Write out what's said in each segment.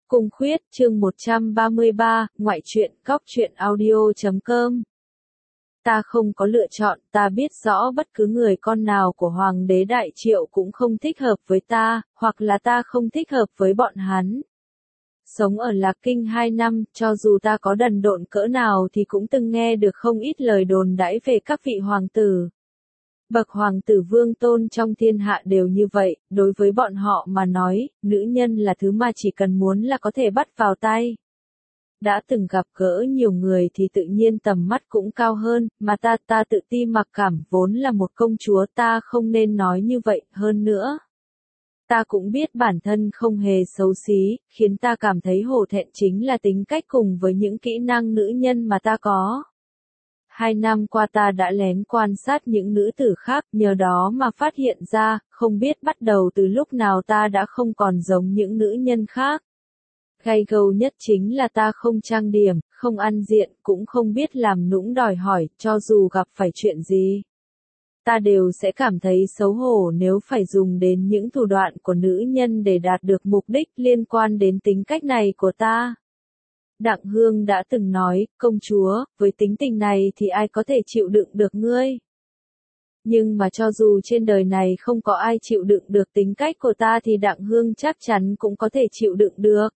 Cung Khuyết, chương 133, ngoại truyện, góc truyện audio.com. Ta không có lựa chọn, ta biết rõ bất cứ người con nào của Hoàng đế Đại Triệu cũng không thích hợp với ta, hoặc là ta không thích hợp với bọn hắn. Sống ở Lạc Kinh 2 năm, cho dù ta có đần độn cỡ nào thì cũng từng nghe được không ít lời đồn đãi về các vị hoàng tử. Bậc hoàng tử vương tôn trong thiên hạ đều như vậy, đối với bọn họ mà nói, nữ nhân là thứ mà chỉ cần muốn là có thể bắt vào tay. Đã từng gặp gỡ nhiều người thì tự nhiên tầm mắt cũng cao hơn, mà ta tự ti mặc cảm, vốn là một công chúa, ta không nên nói như vậy, hơn nữa. Ta cũng biết bản thân không hề xấu xí, khiến ta cảm thấy hổ thẹn chính là tính cách cùng với những kỹ năng nữ nhân mà ta có. 2 năm qua ta đã lén quan sát những nữ tử khác, nhờ đó mà phát hiện ra, không biết bắt đầu từ lúc nào ta đã không còn giống những nữ nhân khác. Gay gâu nhất chính là ta không trang điểm, không ăn diện, cũng không biết làm nũng đòi hỏi, cho dù gặp phải chuyện gì. Ta đều sẽ cảm thấy xấu hổ nếu phải dùng đến những thủ đoạn của nữ nhân để đạt được mục đích liên quan đến tính cách này của ta. Đặng Hương đã từng nói, công chúa, với tính tình này thì ai có thể chịu đựng được ngươi. Nhưng mà cho dù trên đời này không có ai chịu đựng được tính cách của ta thì Đặng Hương chắc chắn cũng có thể chịu đựng được.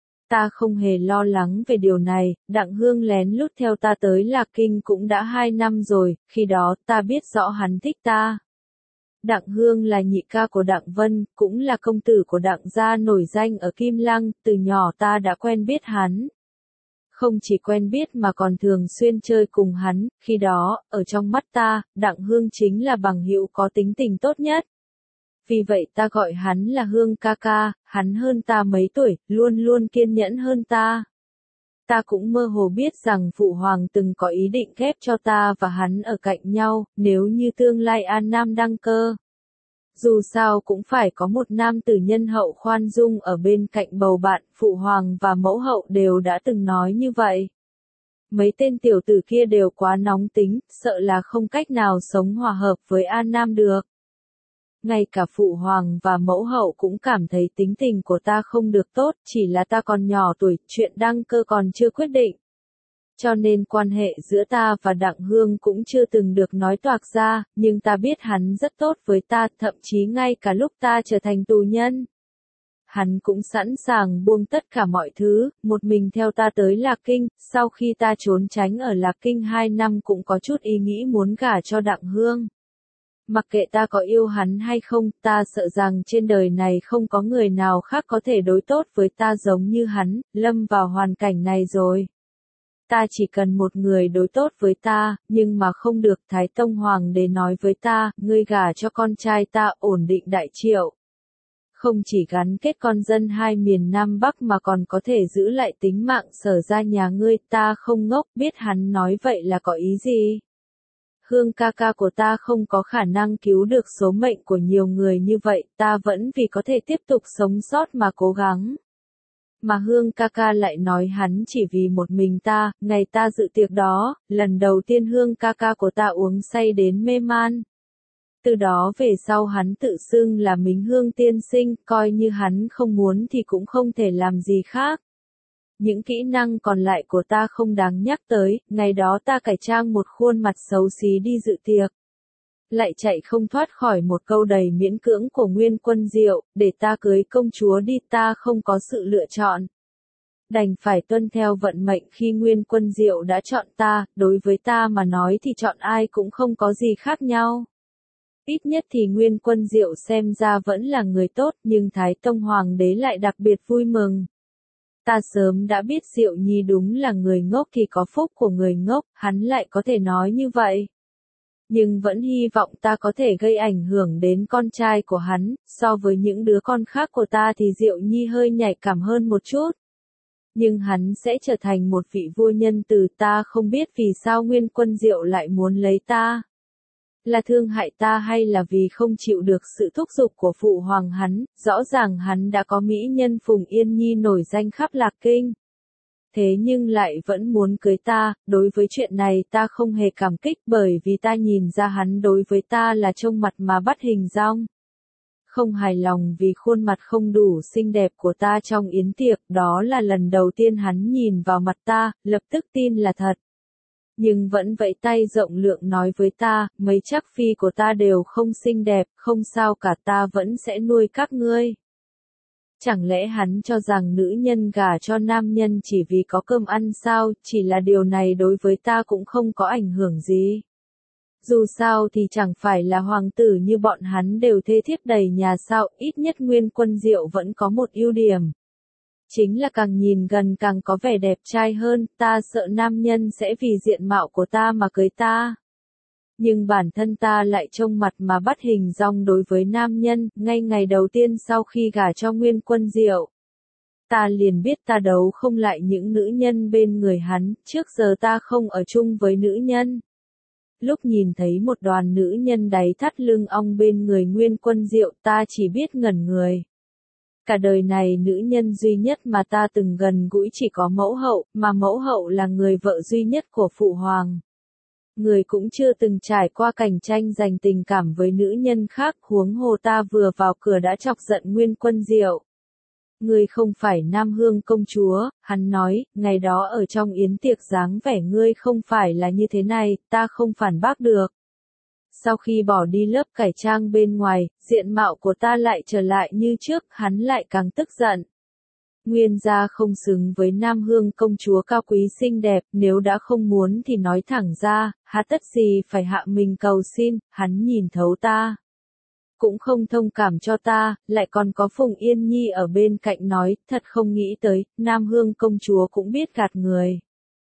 Ta không hề lo lắng về điều này, Đặng Hương lén lút theo ta tới Lạc Kinh cũng đã 2 năm rồi, khi đó ta biết rõ hắn thích ta. Đặng Hương là nhị ca của Đặng Vân, cũng là công tử của Đặng gia nổi danh ở Kim Lăng, từ nhỏ ta đã quen biết hắn. Không chỉ quen biết mà còn thường xuyên chơi cùng hắn, khi đó, ở trong mắt ta, Đặng Hương chính là bằng hữu có tính tình tốt nhất. Vì vậy ta gọi hắn là Hương ca ca, hắn hơn ta mấy tuổi, luôn luôn kiên nhẫn hơn ta. Ta cũng mơ hồ biết rằng Phụ Hoàng từng có ý định ghép cho ta và hắn ở cạnh nhau, nếu như tương lai An Nam đăng cơ. Dù sao cũng phải có một nam tử nhân hậu khoan dung ở bên cạnh bầu bạn, Phụ Hoàng và mẫu hậu đều đã từng nói như vậy. Mấy tên tiểu tử kia đều quá nóng tính, sợ là không cách nào sống hòa hợp với An Nam được. Ngay cả Phụ Hoàng và mẫu hậu cũng cảm thấy tính tình của ta không được tốt, chỉ là ta còn nhỏ tuổi, chuyện đăng cơ còn chưa quyết định. Cho nên quan hệ giữa ta và Đặng Hương cũng chưa từng được nói toạc ra, nhưng ta biết hắn rất tốt với ta, thậm chí ngay cả lúc ta trở thành tù nhân. Hắn cũng sẵn sàng buông tất cả mọi thứ, một mình theo ta tới Lạc Kinh, sau khi ta trốn tránh ở Lạc Kinh 2 năm cũng có chút ý nghĩ muốn gả cho Đặng Hương. Mặc kệ ta có yêu hắn hay không, ta sợ rằng trên đời này không có người nào khác có thể đối tốt với ta giống như hắn, lâm vào hoàn cảnh này rồi. Ta chỉ cần một người đối tốt với ta, nhưng mà không được. Thái Tông Hoàng đế nói với ta, ngươi gả cho con trai ta ổn định Đại Triệu. Không chỉ gắn kết con dân hai miền Nam Bắc mà còn có thể giữ lại tính mạng Sở gia nhà ngươi, ta không ngốc, biết hắn nói vậy là có ý gì. Hương ca ca của ta không có khả năng cứu được số mệnh của nhiều người như vậy, ta vẫn vì có thể tiếp tục sống sót mà cố gắng. Mà Hương ca ca lại nói hắn chỉ vì một mình ta, ngày ta dự tiệc đó, lần đầu tiên Hương ca ca của ta uống say đến mê man. Từ đó về sau hắn tự xưng là Mính Hương tiên sinh, coi như hắn không muốn thì cũng không thể làm gì khác. Những kỹ năng còn lại của ta không đáng nhắc tới, ngày đó ta cải trang một khuôn mặt xấu xí đi dự tiệc. Lại chạy không thoát khỏi một câu đầy miễn cưỡng của Nguyên Quân Diệu, để ta cưới công chúa đi, ta không có sự lựa chọn. Đành phải tuân theo vận mệnh khi Nguyên Quân Diệu đã chọn ta, đối với ta mà nói thì chọn ai cũng không có gì khác nhau. Ít nhất thì Nguyên Quân Diệu xem ra vẫn là người tốt, nhưng Thái Tông Hoàng đế lại đặc biệt vui mừng. Ta sớm đã biết Diệu Nhi đúng là người ngốc thì có phúc của người ngốc, hắn lại có thể nói như vậy. Nhưng vẫn hy vọng ta có thể gây ảnh hưởng đến con trai của hắn, so với những đứa con khác của ta thì Diệu Nhi hơi nhạy cảm hơn một chút. Nhưng hắn sẽ trở thành một vị vua nhân từ, ta không biết vì sao Nguyên Quân Diệu lại muốn lấy ta. Là thương hại ta hay là vì không chịu được sự thúc giục của Phụ Hoàng hắn, rõ ràng hắn đã có mỹ nhân Phùng Yên Nhi nổi danh khắp Lạc Kinh. Thế nhưng lại vẫn muốn cưới ta, đối với chuyện này ta không hề cảm kích bởi vì ta nhìn ra hắn đối với ta là trông mặt mà bắt hình dong. không hài lòng vì khuôn mặt không đủ xinh đẹp của ta trong yến tiệc, đó là lần đầu tiên hắn nhìn vào mặt ta, lập tức tin là thật. Nhưng vẫn vẫy tay rộng lượng nói với ta, mấy chắc phi của ta đều không xinh đẹp, không sao cả, ta vẫn sẽ nuôi các ngươi. Chẳng lẽ hắn cho rằng nữ nhân gả cho nam nhân chỉ vì có cơm ăn sao, chỉ là điều này đối với ta cũng không có ảnh hưởng gì. Dù sao thì chẳng phải là hoàng tử như bọn hắn đều thê thiếp đầy nhà sao, ít nhất Nguyên Quân Diệu vẫn có một ưu điểm. Chính là càng nhìn gần càng có vẻ đẹp trai hơn, ta sợ nam nhân sẽ vì diện mạo của ta mà cưới ta. Nhưng bản thân ta lại trông mặt mà bắt hình dong đối với nam nhân, ngay ngày đầu tiên sau khi gả cho Nguyên Quân Diệu. Ta liền biết ta đấu không lại những nữ nhân bên người hắn, trước giờ ta không ở chung với nữ nhân. Lúc nhìn thấy một đoàn nữ nhân đáy thắt lưng ong bên người Nguyên Quân Diệu, ta chỉ biết ngẩn người. Cả đời này nữ nhân duy nhất mà ta từng gần gũi chỉ có mẫu hậu, mà mẫu hậu là người vợ duy nhất của phụ hoàng. Người cũng chưa từng trải qua cảnh tranh giành tình cảm với nữ nhân khác, huống hồ ta vừa vào cửa đã chọc giận Nguyên Quân Diệu. Ngươi không phải Nam Hương công chúa, hắn nói, ngày đó ở trong yến tiệc dáng vẻ ngươi không phải là như thế này, ta không phản bác được. Sau khi bỏ đi lớp cải trang bên ngoài, diện mạo của ta lại trở lại như trước, hắn lại càng tức giận. Nguyên gia không xứng với Nam Hương công chúa cao quý xinh đẹp, nếu đã không muốn thì nói thẳng ra, há tất gì phải hạ mình cầu xin, hắn nhìn thấu ta. Cũng không thông cảm cho ta, lại còn có Phùng Yên Nhi ở bên cạnh nói, thật không nghĩ tới, Nam Hương công chúa cũng biết gạt người.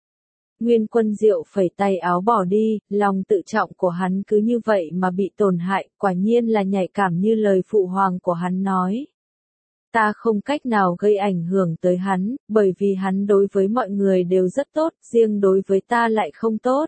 Nguyên Quân Diệu phẩy tay áo bỏ đi, lòng tự trọng của hắn cứ như vậy mà bị tổn hại, quả nhiên là nhạy cảm như lời phụ hoàng của hắn nói. Ta không cách nào gây ảnh hưởng tới hắn, bởi vì hắn đối với mọi người đều rất tốt, riêng đối với ta lại không tốt.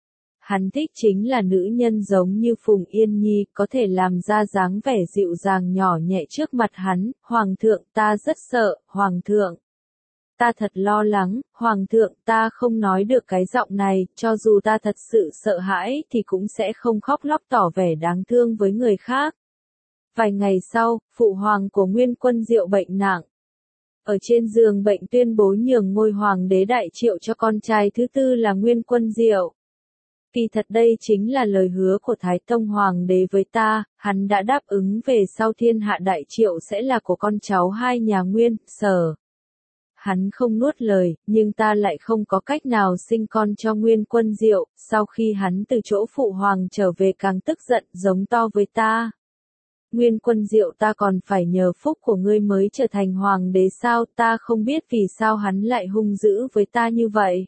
Hắn thích chính là nữ nhân giống như Phùng Yên Nhi, có thể làm ra dáng vẻ dịu dàng nhỏ nhẹ trước mặt hắn, Hoàng thượng ta rất sợ, Hoàng thượng. Ta thật lo lắng, Hoàng thượng ta không nói được cái giọng này, cho dù ta thật sự sợ hãi thì cũng sẽ không khóc lóc tỏ vẻ đáng thương với người khác. Vài ngày sau, phụ hoàng của Nguyên Quân Diệu bệnh nặng. Ở trên giường bệnh tuyên bố nhường ngôi hoàng đế đại triệu cho con trai thứ tư là Nguyên Quân Diệu. Kỳ thật đây chính là lời hứa của Thái Tông Hoàng đế với ta, hắn đã đáp ứng về sau thiên hạ đại triệu sẽ là của con cháu hai nhà Nguyên, Sở. Hắn không nuốt lời, nhưng ta lại không có cách nào sinh con cho Nguyên Quân Diệu, sau khi hắn từ chỗ phụ hoàng trở về càng tức giận giống to với ta. Nguyên Quân Diệu ta còn phải nhờ phúc của ngươi mới trở thành hoàng đế sao, ta không biết vì sao hắn lại hung dữ với ta như vậy.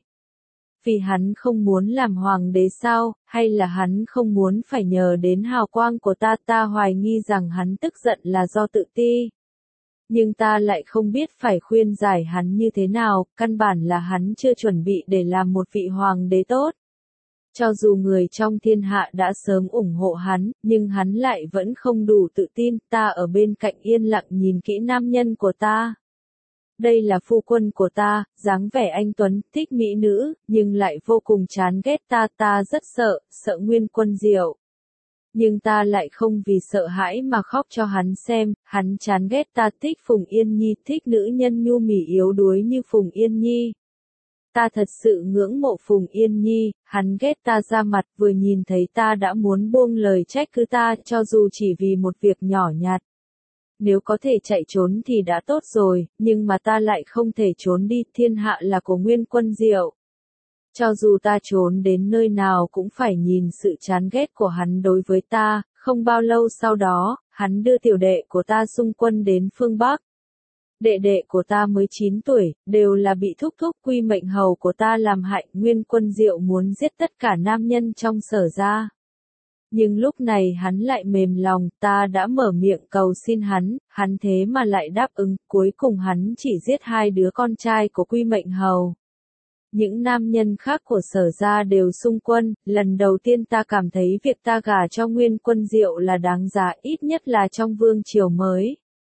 Vì hắn không muốn làm hoàng đế sao, hay là hắn không muốn phải nhờ đến hào quang của ta, ta hoài nghi rằng hắn tức giận là do tự ti. Nhưng ta lại không biết phải khuyên giải hắn như thế nào, căn bản là hắn chưa chuẩn bị để làm một vị hoàng đế tốt. Cho dù người trong thiên hạ đã sớm ủng hộ hắn, nhưng hắn lại vẫn không đủ tự tin, ta ở bên cạnh yên lặng nhìn kỹ nam nhân của ta. Đây là phu quân của ta, dáng vẻ anh tuấn, thích mỹ nữ, nhưng lại vô cùng chán ghét ta, ta rất sợ Nguyên Quân Diệu. Nhưng ta lại không vì sợ hãi mà khóc cho hắn xem, hắn chán ghét ta, thích Phùng Yên Nhi, thích nữ nhân nhu mì yếu đuối như Phùng Yên Nhi. Ta thật sự ngưỡng mộ Phùng Yên Nhi, hắn ghét ta ra mặt, vừa nhìn thấy ta đã muốn buông lời trách cứ ta, cho dù chỉ vì một việc nhỏ nhặt. Nếu có thể chạy trốn thì đã tốt rồi, nhưng mà ta lại không thể trốn đi, thiên hạ là của Nguyên Quân Diệu. Cho dù ta trốn đến nơi nào cũng phải nhìn sự chán ghét của hắn đối với ta, không bao lâu sau đó, hắn đưa tiểu đệ của ta xung quân đến phương Bắc. Đệ đệ của ta mới 9 tuổi, đều là bị thúc thúc quy mệnh hầu của ta làm hại, Nguyên Quân Diệu muốn giết tất cả nam nhân trong Sở gia. Nhưng lúc này hắn lại mềm lòng, ta đã mở miệng cầu xin hắn thế mà lại đáp ứng, cuối cùng hắn chỉ giết 2 đứa con trai của quy mệnh hầu. Những nam nhân khác của Sở gia đều xung quân, lần đầu tiên ta cảm thấy việc ta gả cho Nguyên Quân Diệu là đáng giá, ít nhất là trong vương triều mới.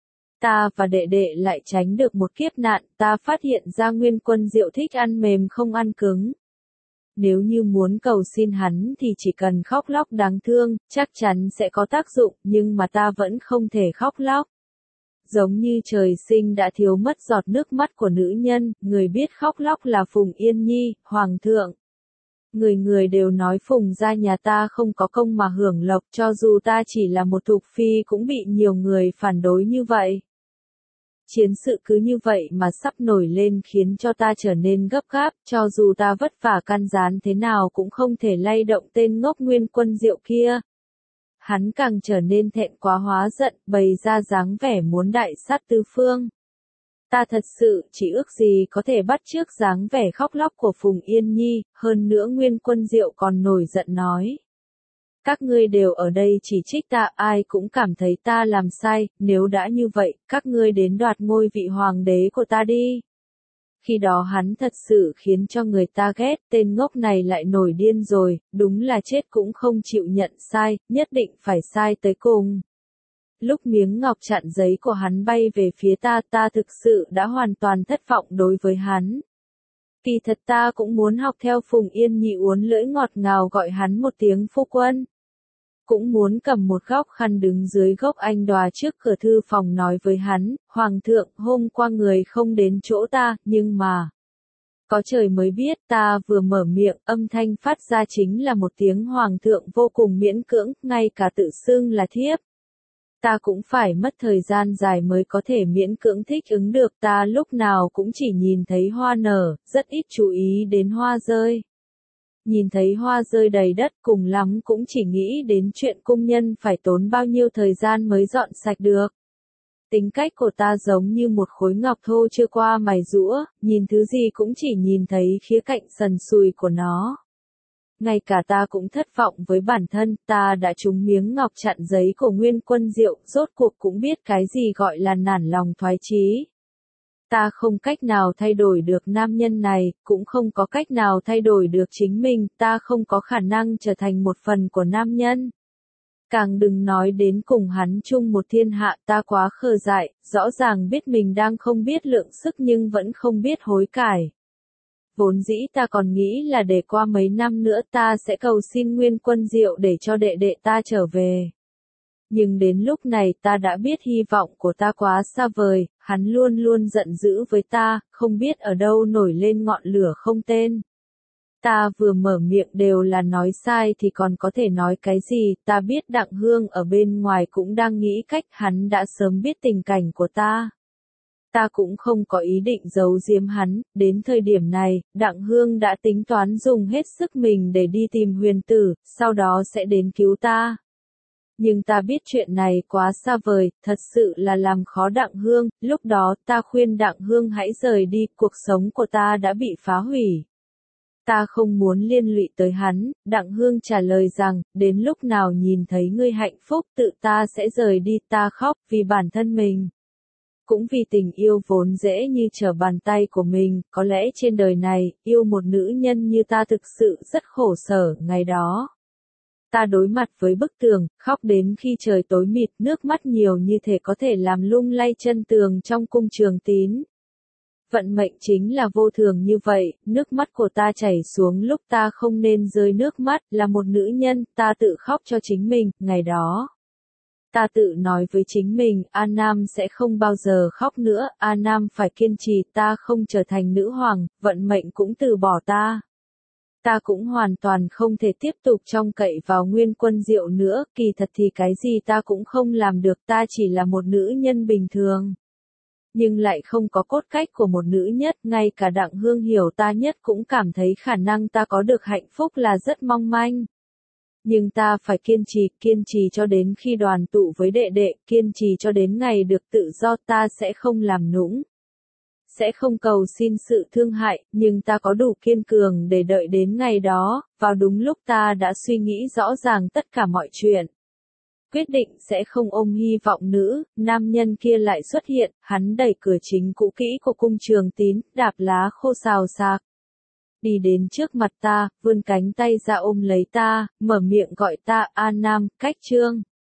Ta và đệ đệ lại tránh được một kiếp nạn, ta phát hiện ra Nguyên Quân Diệu thích ăn mềm không ăn cứng. Nếu như muốn cầu xin hắn thì chỉ cần khóc lóc đáng thương, chắc chắn sẽ có tác dụng, nhưng mà ta vẫn không thể khóc lóc. Giống như trời sinh đã thiếu mất giọt nước mắt của nữ nhân, người biết khóc lóc là Phùng Yên Nhi, Hoàng thượng. Người người đều nói Phùng gia nhà ta không có công mà hưởng lộc, cho dù ta chỉ là một thục phi cũng bị nhiều người phản đối như vậy. Chiến sự cứ như vậy mà sắp nổi lên khiến cho ta trở nên gấp gáp, cho dù ta vất vả can gián thế nào cũng không thể lay động tên ngốc Nguyên Quân Diệu kia. Hắn càng trở nên thẹn quá hóa giận, bày ra dáng vẻ muốn đại sát tứ phương. Ta thật sự chỉ ước gì có thể bắt chước dáng vẻ khóc lóc của Phùng Yên Nhi, hơn nữa Nguyên Quân Diệu còn nổi giận nói. Các ngươi đều ở đây chỉ trích ta, ai cũng cảm thấy ta làm sai, nếu đã như vậy, các ngươi đến đoạt ngôi vị hoàng đế của ta đi. Khi đó hắn thật sự khiến cho người ta ghét, tên ngốc này lại nổi điên rồi, đúng là chết cũng không chịu nhận sai, nhất định phải sai tới cùng. Lúc miếng ngọc chặn giấy của hắn bay về phía ta, ta thực sự đã hoàn toàn thất vọng đối với hắn. Kỳ thật ta cũng muốn học theo Phùng Yên Nhi uốn lưỡi ngọt ngào gọi hắn một tiếng phu quân. Cũng muốn cầm một góc khăn đứng dưới gốc anh đòa trước cửa thư phòng nói với hắn, Hoàng thượng, hôm qua người không đến chỗ ta, nhưng mà... Có trời mới biết, ta vừa mở miệng, âm thanh phát ra chính là một tiếng Hoàng thượng vô cùng miễn cưỡng, ngay cả tự xưng là thiếp. Ta cũng phải mất thời gian dài mới có thể miễn cưỡng thích ứng được, ta lúc nào cũng chỉ nhìn thấy hoa nở, rất ít chú ý đến hoa rơi. Nhìn thấy hoa rơi đầy đất cùng lắm cũng chỉ nghĩ đến chuyện cung nhân phải tốn bao nhiêu thời gian mới dọn sạch được. Tính cách của ta giống như một khối ngọc thô chưa qua mài giũa, nhìn thứ gì cũng chỉ nhìn thấy khía cạnh sần sùi của nó. Ngay cả ta cũng thất vọng với bản thân, ta đã trúng miếng ngọc chặn giấy của Nguyên Quân Diệu, rốt cuộc cũng biết cái gì gọi là nản lòng thoái chí. Ta không cách nào thay đổi được nam nhân này, cũng không có cách nào thay đổi được chính mình, ta không có khả năng trở thành một phần của nam nhân. Càng đừng nói đến cùng hắn chung một thiên hạ, ta quá khờ dại, rõ ràng biết mình đang không biết lượng sức nhưng vẫn không biết hối cải. Vốn dĩ ta còn nghĩ là để qua mấy năm nữa ta sẽ cầu xin Nguyên Quân Diệu để cho đệ đệ ta trở về. Nhưng đến lúc này ta đã biết hy vọng của ta quá xa vời, hắn luôn luôn giận dữ với ta, không biết ở đâu nổi lên ngọn lửa không tên. Ta vừa mở miệng đều là nói sai thì còn có thể nói cái gì, ta biết Đặng Hương ở bên ngoài cũng đang nghĩ cách, hắn đã sớm biết tình cảnh của ta. Ta cũng không có ý định giấu giếm hắn, đến thời điểm này, Đặng Hương đã tính toán dùng hết sức mình để đi tìm Huyền Tử, sau đó sẽ đến cứu ta. Nhưng ta biết chuyện này quá xa vời, thật sự là làm khó Đặng Hương, lúc đó ta khuyên Đặng Hương hãy rời đi, cuộc sống của ta đã bị phá hủy. Ta không muốn liên lụy tới hắn, Đặng Hương trả lời rằng, đến lúc nào nhìn thấy ngươi hạnh phúc tự ta sẽ rời đi, ta khóc vì bản thân mình. Cũng vì tình yêu vốn dễ như trở bàn tay của mình, có lẽ trên đời này, yêu một nữ nhân như ta thực sự rất khổ sở, ngày đó. Ta đối mặt với bức tường, khóc đến khi trời tối mịt, nước mắt nhiều như thể có thể làm lung lay chân tường trong cung Trường Tín. Vận mệnh chính là vô thường như vậy, nước mắt của ta chảy xuống lúc ta không nên rơi nước mắt, là một nữ nhân, ta tự khóc cho chính mình, ngày đó. Ta tự nói với chính mình, A Nam sẽ không bao giờ khóc nữa, A Nam phải kiên trì, ta không trở thành nữ hoàng, vận mệnh cũng từ bỏ ta. Ta cũng hoàn toàn không thể tiếp tục trông cậy vào Nguyên Quân Diệu nữa, kỳ thật thì cái gì ta cũng không làm được, ta chỉ là một nữ nhân bình thường. Nhưng lại không có cốt cách của một nữ nhất, ngay cả Đặng Hương hiểu ta nhất cũng cảm thấy khả năng ta có được hạnh phúc là rất mong manh. Nhưng ta phải kiên trì cho đến khi đoàn tụ với đệ đệ, kiên trì cho đến ngày được tự do, ta sẽ không làm nũng. Sẽ không cầu xin sự thương hại, nhưng ta có đủ kiên cường để đợi đến ngày đó, vào đúng lúc ta đã suy nghĩ rõ ràng tất cả mọi chuyện. Quyết định sẽ không ôm hy vọng nữ, nam nhân kia lại xuất hiện, hắn đẩy cửa chính cũ kỹ của cung Trường Tín, đạp lá khô xào xạc. Đi đến trước mặt ta, vươn cánh tay ra ôm lấy ta, mở miệng gọi ta, A Nam, Cách Trương.